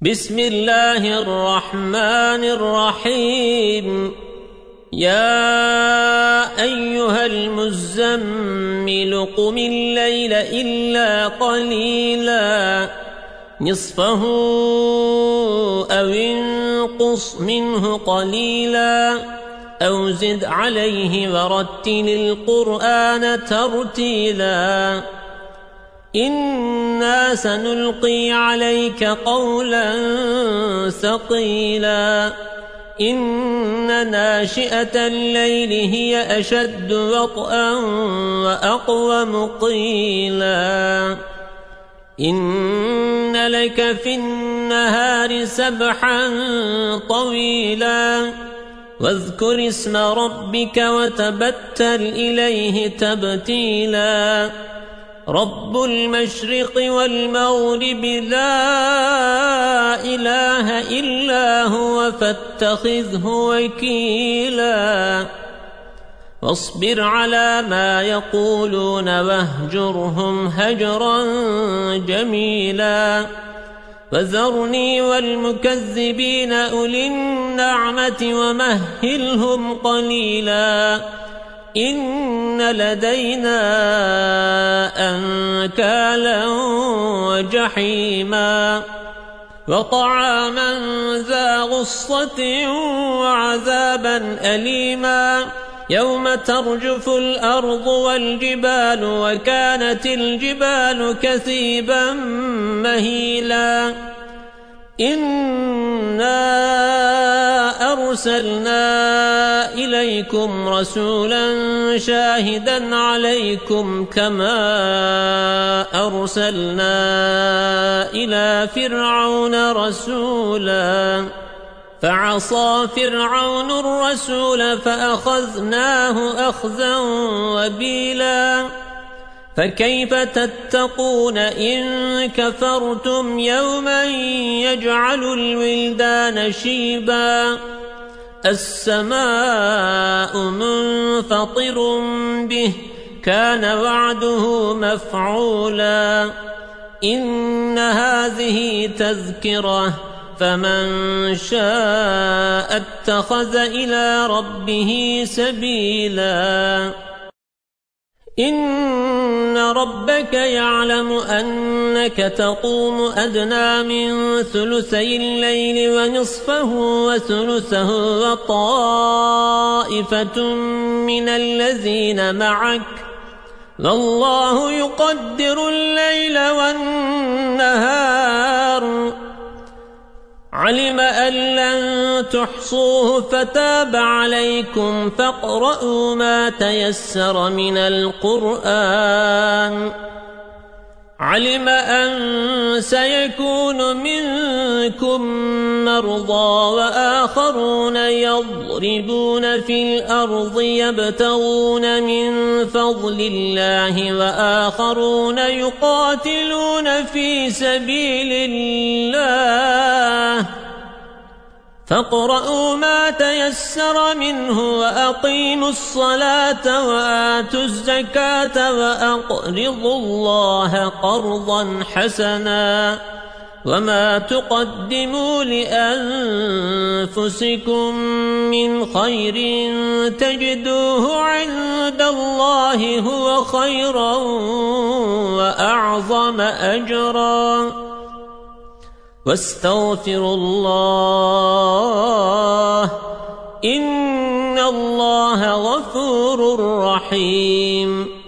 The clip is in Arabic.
بسم الله الرحمن الرحيم يا أيها المزمل قم الليل إلا قليلا نصفه أو انقص منه قليلا أو زد عليه ورتل القرآن ترتيلا إنا سنلقي عليك قولا ثقيلا إن ناشئة الليل هي أشد وطئا وأقوم قيلا إن لك في النهار سبحا طويلا واذكر اسم ربك وتبتل إليه تبتيلا رب المشرق والمغرب لا إله إلا هو فاتخذه وكيلا واصبر على ما يقولون واهجرهم هجرا جميلا وذرني والمكذبين أولي النعمة ومهلهم قليلا إن لدينا أنكالا وجحيما وطعاما ذا غصة وعذابا أليما يوم ترجف الأرض والجبال وكانت الجبال كثيبا مهيلا إنا أرسلنا إليكم رسولا شاهدا عليكم كما أرسلنا إلى فرعون رسولا فعصى فرعون الرسول فأخذناه أخذا وبيلا فكيف تتقون إن كفرتم يوما يجعل الولدان شيبا السماء منفطر به كان وعده مفعولا إن هذه تذكرة فمن شاء اتخذ إلى ربه سبيلا إن ربك يعلم أنك تقوم أدنى من ثلثي الليل ونصفه وثلثه وطائفة من الذين معك والله يقدر الليل والنهار علم أن لن تحصوه فتاب عليكم فاقرؤوا ما تيسر من القرآن علم أن سيكون منكم مرضى وآخرون يضربون في الأرض يبتغون من فضل الله وآخرون يقاتلون في سبيل الله فاقرؤوا ما تيسر منه وأقيموا الصلاة وآتوا الزكاة وأقرضوا الله قرضا حسنا وما تقدموا لأنفسكم من خير تجدوه عند الله هو خيرا وأعظم أجرا واستغفروا الله إن الله غفور رحيم